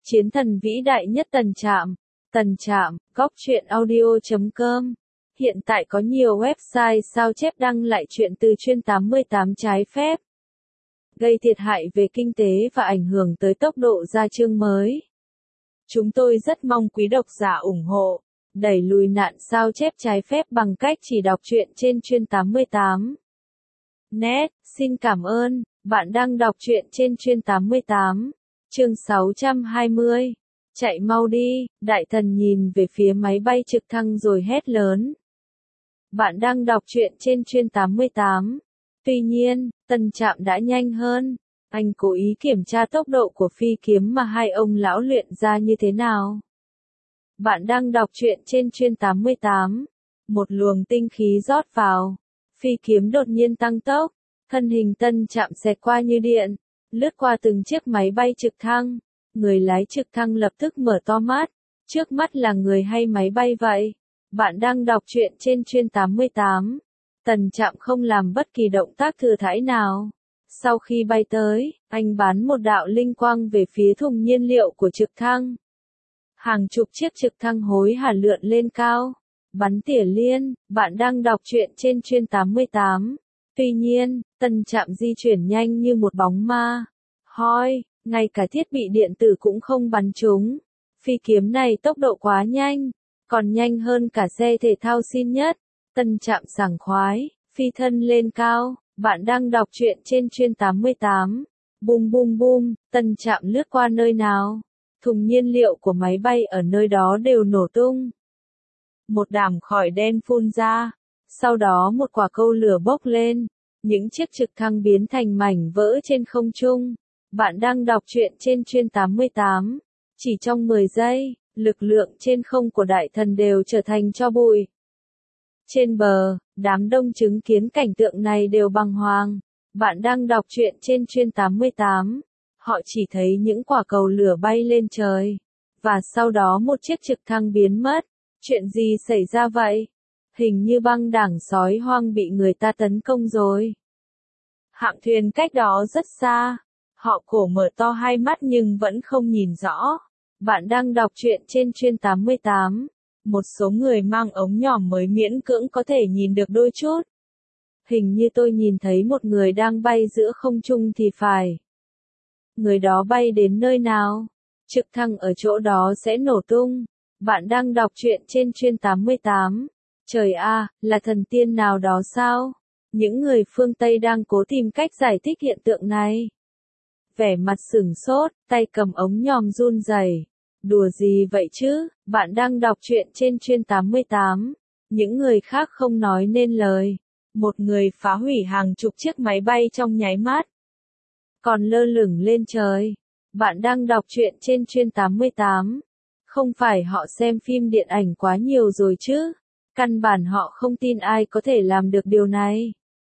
Chiến thần vĩ đại nhất Tần Trạm, góc truyện audio.com. Hiện tại có nhiều website sao chép đăng lại truyện từ chuyên 88 trái phép, gây thiệt hại về kinh tế và ảnh hưởng tới tốc độ ra chương mới. Chúng tôi rất mong quý độc giả ủng hộ, đẩy lùi nạn sao chép trái phép bằng cách chỉ đọc truyện trên chuyên 88. Net, xin cảm ơn, bạn đang đọc truyện trên chuyên 88, chương 620. Chạy mau đi, đại thần nhìn về phía máy bay trực thăng rồi hét lớn. Bạn đang đọc truyện trên chuyên 88. Tuy nhiên, Tần Trạm đã nhanh hơn. Anh cố ý kiểm tra tốc độ của phi kiếm mà hai ông lão luyện ra như thế nào. Bạn đang đọc truyện trên chuyên 88. Một luồng tinh khí rót vào. Phi kiếm đột nhiên tăng tốc. Thân hình Tần Trạm xẹt qua như điện, lướt qua từng chiếc máy bay trực thăng. Người lái trực thăng lập tức mở to mắt. Trước mắt là người hay máy bay vậy? Bạn đang đọc truyện trên chuyên 88. Tần Trạm không làm bất kỳ động tác thừa thãi nào. Sau khi bay tới, anh bắn một đạo linh quang về phía thùng nhiên liệu của trực thăng. Hàng chục chiếc trực thăng hối hả lượn lên cao. Bắn tỉa liên, bạn đang đọc truyện trên chuyên 88. Tuy nhiên, Tần Trạm di chuyển nhanh như một bóng ma. Hoi, ngay cả thiết bị điện tử cũng không bắn trúng. Phi kiếm này tốc độ quá nhanh, còn nhanh hơn cả xe thể thao xin nhất. Tần Trạm sảng khoái, phi thân lên cao. Bạn đang đọc truyện trên chuyên 88. Bum bum bum, Tần Trạm lướt qua nơi nào, thùng nhiên liệu của máy bay ở nơi đó đều nổ tung. Một đám khói đen phun ra, sau đó một quả cầu lửa bốc lên. Những chiếc trực thăng biến thành mảnh vỡ trên không trung. Bạn đang đọc truyện trên chuyên 88. Chỉ trong 10 giây, lực lượng trên không của đại thần đều trở thành tro bụi. Trên bờ, đám đông chứng kiến cảnh tượng này đều bàng hoàng. Bạn đang đọc truyện trên chuyên 88. Họ chỉ thấy những quả cầu lửa bay lên trời. Và sau đó một chiếc trực thăng biến mất. Chuyện gì xảy ra vậy? Hình như băng đảng sói hoang bị người ta tấn công rồi. Hạm thuyền cách đó rất xa. Họ cổ mở to hai mắt nhưng vẫn không nhìn rõ. Bạn đang đọc truyện trên chuyên 88. Một số người mang ống nhòm mới miễn cưỡng có thể nhìn được đôi chút. Hình như tôi nhìn thấy một người đang bay giữa không trung thì phải. Người đó bay đến nơi nào? Trực thăng ở chỗ đó sẽ nổ tung. Bạn đang đọc truyện trên chuyên 88. Trời a, là thần tiên nào đó sao? Những người phương Tây đang cố tìm cách giải thích hiện tượng này. Vẻ mặt sửng sốt, tay cầm ống nhòm run rẩy. Đùa gì vậy chứ? Bạn đang đọc truyện trên chuyên 88. Những người khác không nói nên lời. Một người phá hủy hàng chục chiếc máy bay trong nháy mắt, còn lơ lửng lên trời. Bạn đang đọc truyện trên chuyên 88. Không phải họ xem phim điện ảnh quá nhiều rồi chứ? Căn bản họ không tin ai có thể làm được điều này.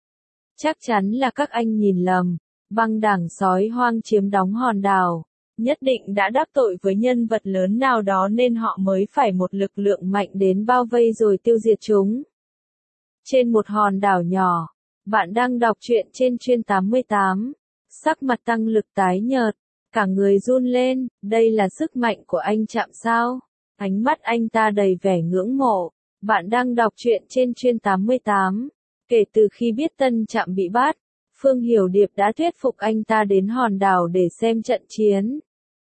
Chắc chắn là các anh nhìn lầm. Băng đảng sói hoang chiếm đóng hòn đảo. Nhất định đã đắc tội với nhân vật lớn nào đó nên họ mới phải một lực lượng mạnh đến bao vây rồi tiêu diệt chúng. Trên một hòn đảo nhỏ, bạn đang đọc truyện trên chuyên 88. Sắc mặt Tăng Lực tái nhợt, cả người run lên, đây là sức mạnh của anh Trạm sao? Ánh mắt anh ta đầy vẻ ngưỡng mộ. Bạn đang đọc truyện trên chuyên 88. Kể từ khi biết Tần Trạm bị bắt, Phương Hiểu Điệp đã thuyết phục anh ta đến hòn đảo để xem trận chiến.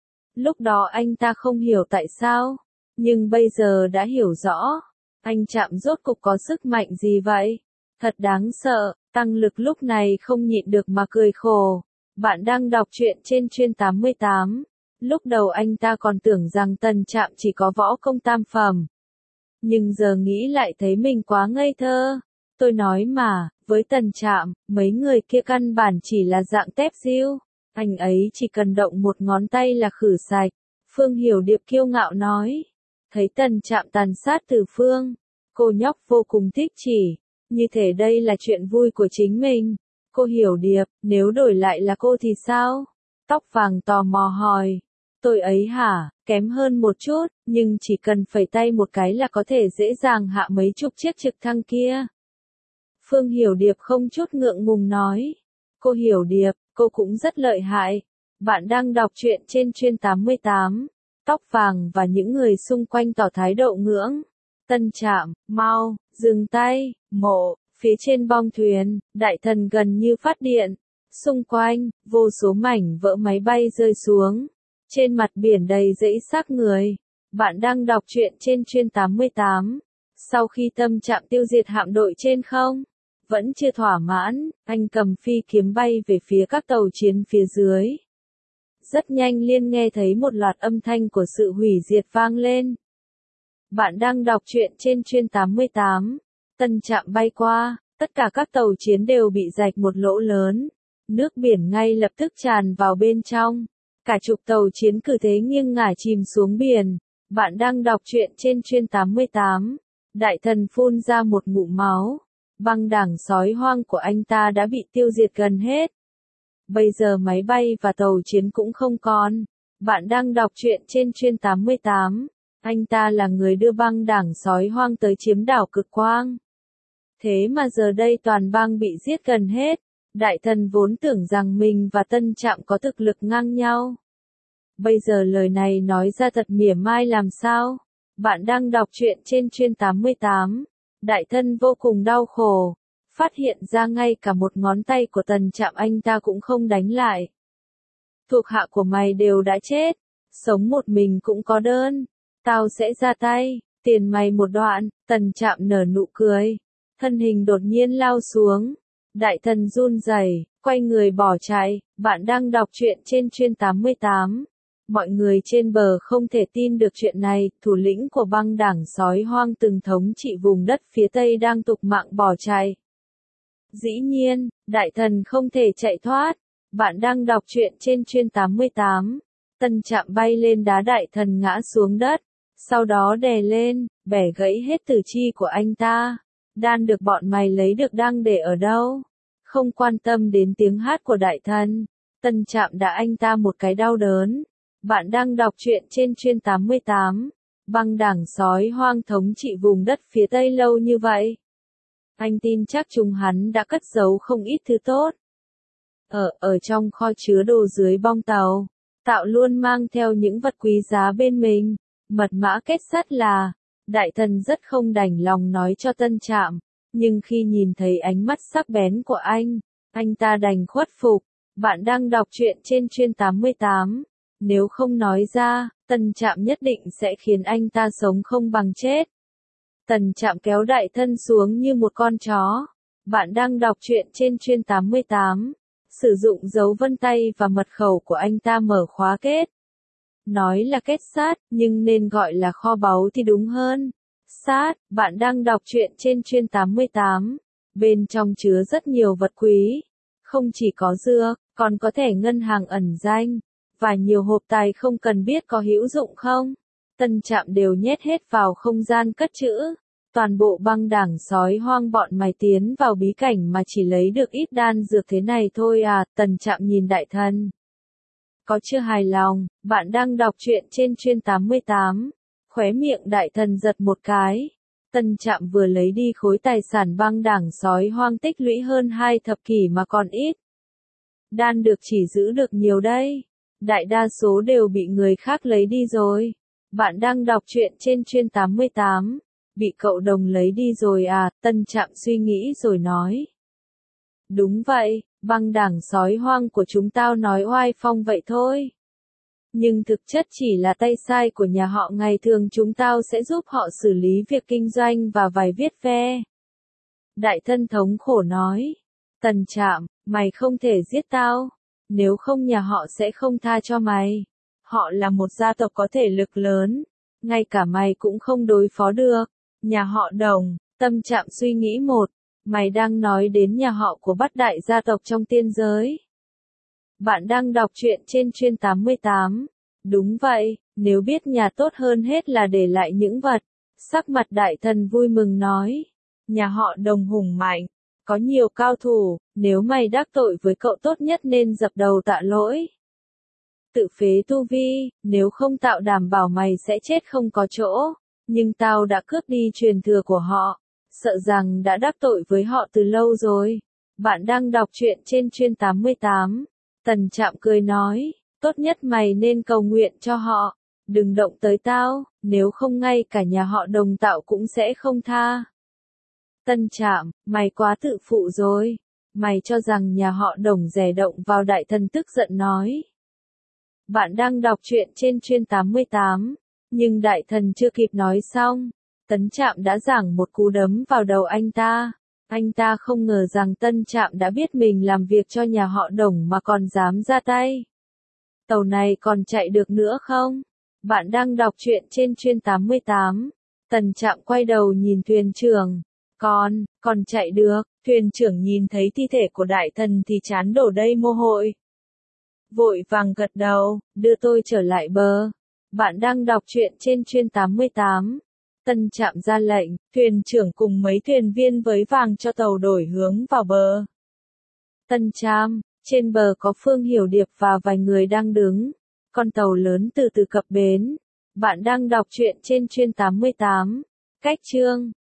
Lúc đó anh ta không hiểu tại sao, nhưng bây giờ đã hiểu rõ. Anh Trạm rốt cục có sức mạnh gì vậy? Thật đáng sợ. Tăng Lực lúc này không nhịn được mà cười khổ. Bạn đang đọc truyện trên chuyên 88. Lúc đầu anh ta còn tưởng rằng Tần Trạm chỉ có võ công tam phẩm. Nhưng giờ nghĩ lại thấy mình quá ngây thơ. Tôi nói mà, với Tần Trạm, mấy người kia căn bản chỉ là dạng tép diêu. Anh ấy chỉ cần động một ngón tay là khử sạch. Phương Hiểu Điệp kiêu ngạo nói. Thấy Tần Trạm tàn sát Từ Phương, cô nhóc vô cùng thích chỉ. Như thể đây là chuyện vui của chính mình. Cô Hiểu Điệp, nếu đổi lại là cô thì sao? Tóc vàng tò mò hỏi. Tôi ấy hả, kém hơn một chút, nhưng chỉ cần phẩy tay một cái là có thể dễ dàng hạ mấy chục chiếc trực thăng kia. Phương Hiểu Điệp không chút ngượng ngùng nói. Cô Hiểu Điệp, cô cũng rất lợi hại. Bạn đang đọc truyện trên Chuyên 88. Tóc vàng và những người xung quanh tỏ thái độ ngưỡng. Tân Trạm, mau, dừng tay, mộ, phía trên bong thuyền, đại thần gần như phát điện. Xung quanh, vô số mảnh vỡ máy bay rơi xuống. Trên mặt biển đầy rẫy xác người. Bạn đang đọc truyện trên Chuyên 88. Sau khi Tâm Trạm tiêu diệt hạm đội trên không, vẫn chưa thỏa mãn, anh cầm phi kiếm bay về phía các tàu chiến phía dưới. Rất nhanh liền nghe thấy một loạt âm thanh của sự hủy diệt vang lên. Bạn đang đọc truyện trên Chuyên 88. Tân Trạm bay qua, tất cả các tàu chiến đều bị rạch một lỗ lớn. Nước biển ngay lập tức tràn vào bên trong. Cả chục tàu chiến cứ thế nghiêng ngả chìm xuống biển. Bạn đang đọc truyện trên Chuyên 88. Đại thần phun ra một ngụm máu. Băng đảng sói hoang của anh ta đã bị tiêu diệt gần hết. Bây giờ máy bay và tàu chiến cũng không còn. Bạn đang đọc truyện trên Chuyên 88. Anh ta là người đưa băng đảng sói hoang tới chiếm đảo Cực Quang. Thế mà giờ đây toàn bang bị giết gần hết. Đại thần vốn tưởng rằng mình và Tân Trạm có thực lực ngang nhau. Bây giờ lời này nói ra thật mỉa mai làm sao? Bạn đang đọc truyện trên Chuyên 88. Đại thân vô cùng đau khổ. Phát hiện ra ngay cả một ngón tay của Tân Trạm anh ta cũng không đánh lại. Thuộc hạ của mày đều đã chết. Sống một mình cũng có đơn. Tao sẽ ra tay, tiền mày một đoạn. Tân Trạm nở nụ cười. Thân hình đột nhiên lao xuống. Đại thần run rẩy, quay người bỏ chạy. Bạn đang đọc truyện trên Chuyên 88. Mọi người trên bờ không thể tin được chuyện này, thủ lĩnh của băng đảng sói hoang từng thống trị vùng đất phía Tây đang tục mạng bỏ chạy. Dĩ nhiên, đại thần không thể chạy thoát. Bạn đang đọc truyện trên Chuyên 88. Tân Trạm bay lên đá đại thần ngã xuống đất, sau đó đè lên, bẻ gãy hết tử chi của anh ta. Đan được bọn mày lấy được đang để ở đâu? Không quan tâm đến tiếng hát của đại thần, Tân Trạm đã anh ta một cái đau đớn. Bạn đang đọc truyện trên Chuyên 88. Băng đảng sói hoang thống trị vùng đất phía Tây lâu như vậy. Anh tin chắc chúng hắn đã cất giấu không ít thứ tốt. Ở trong kho chứa đồ dưới bong tàu, Tạo luôn mang theo những vật quý giá bên mình. Mật mã kết sắt là, đại thần rất không đành lòng nói cho Tân Trạm, nhưng khi nhìn thấy ánh mắt sắc bén của anh ta đành khuất phục. Bạn đang đọc truyện trên Chuyên 88. Nếu không nói ra, Tân Trạm nhất định sẽ khiến anh ta sống không bằng chết. Tân Trạm kéo đại thân xuống như một con chó. Bạn đang đọc truyện trên Chuyên 88. Sử dụng dấu vân tay và mật khẩu của anh ta mở khóa kết. Nói là kết sát, nhưng nên gọi là kho báu thì đúng hơn. Sát, bạn đang đọc truyện trên Chuyên 88. Bên trong chứa rất nhiều vật quý. Không chỉ có dược, còn có thẻ ngân hàng ẩn danh. Và nhiều hộp tài không cần biết có hữu dụng không. Tân Trạm đều nhét hết vào không gian cất trữ. Toàn bộ băng đảng sói hoang bọn mày tiến vào bí cảnh mà chỉ lấy được ít đan dược thế này thôi à. Tân Trạm nhìn đại thần. Có chưa hài lòng, bạn đang đọc truyện trên Chuyên 88. Khóe miệng đại thần giật một cái. Tân Trạm vừa lấy đi khối tài sản băng đảng sói hoang tích lũy hơn 2 thập kỷ mà còn ít. Đan được chỉ giữ được nhiều đây. Đại đa số đều bị người khác lấy đi rồi. Bạn đang đọc truyện trên Chuyên 88. Bị cậu đồng lấy đi rồi à, Tân Trạm suy nghĩ rồi nói. Đúng vậy, băng đảng sói hoang của chúng tao nói oai phong vậy thôi. Nhưng thực chất chỉ là tay sai của nhà họ, ngày thường chúng tao sẽ giúp họ xử lý việc kinh doanh và vài viết ve. Đại thân thống khổ nói. Tân Trạm, mày không thể giết tao. Nếu không nhà họ sẽ không tha cho mày. Họ là một gia tộc có thể lực lớn. Ngay cả mày cũng không đối phó được. Nhà họ Đồng, Tâm Trạm suy nghĩ một. Mày đang nói đến nhà họ của bát đại gia tộc trong tiên giới. Bạn đang đọc truyện trên Chuyên 88. Đúng vậy, nếu biết nhà tốt hơn hết là để lại những vật. Sắc mặt đại thần vui mừng nói. Nhà họ Đồng hùng mạnh. Có nhiều cao thủ, nếu mày đắc tội với cậu tốt nhất nên dập đầu tạ lỗi. Tự phế tu vi, nếu không tao đảm bảo mày sẽ chết không có chỗ. Nhưng tao đã cướp đi truyền thừa của họ. Sợ rằng đã đắc tội với họ từ lâu rồi. Bạn đang đọc truyện trên Chuyên 88. Tân Trạm cười nói. Tốt nhất mày nên cầu nguyện cho họ. Đừng động tới tao, nếu không ngay cả nhà họ Đồng tao cũng sẽ không tha. Tân Trạm, mày quá tự phụ rồi. Mày cho rằng nhà họ Đồng dè động vào Đại Thần tức giận nói. Bạn đang đọc truyện trên Chuyên 88, nhưng Đại Thần chưa kịp nói xong. Tấn Trạm đã giằng một cú đấm vào đầu anh ta. Anh ta không ngờ rằng Tân Trạm đã biết mình làm việc cho nhà họ Đồng mà còn dám ra tay. Tàu này còn chạy được nữa không? Bạn đang đọc truyện trên Chuyên 88. Tân Trạm quay đầu nhìn thuyền trưởng. Còn chạy được. Thuyền trưởng nhìn thấy thi thể của Đại Thần thì trán đổ đầy mồ hôi. Vội vàng gật đầu, đưa tôi trở lại bờ. Bạn đang đọc truyện trên Chuyên 88. Tân Trạm ra lệnh, thuyền trưởng cùng mấy thuyền viên với vàng cho tàu đổi hướng vào bờ. Tân Trạm, trên bờ có Phương Hiểu Điệp và vài người đang đứng. Con tàu lớn từ từ cập bến. Bạn đang đọc truyện trên Chuyên 88. Cách chương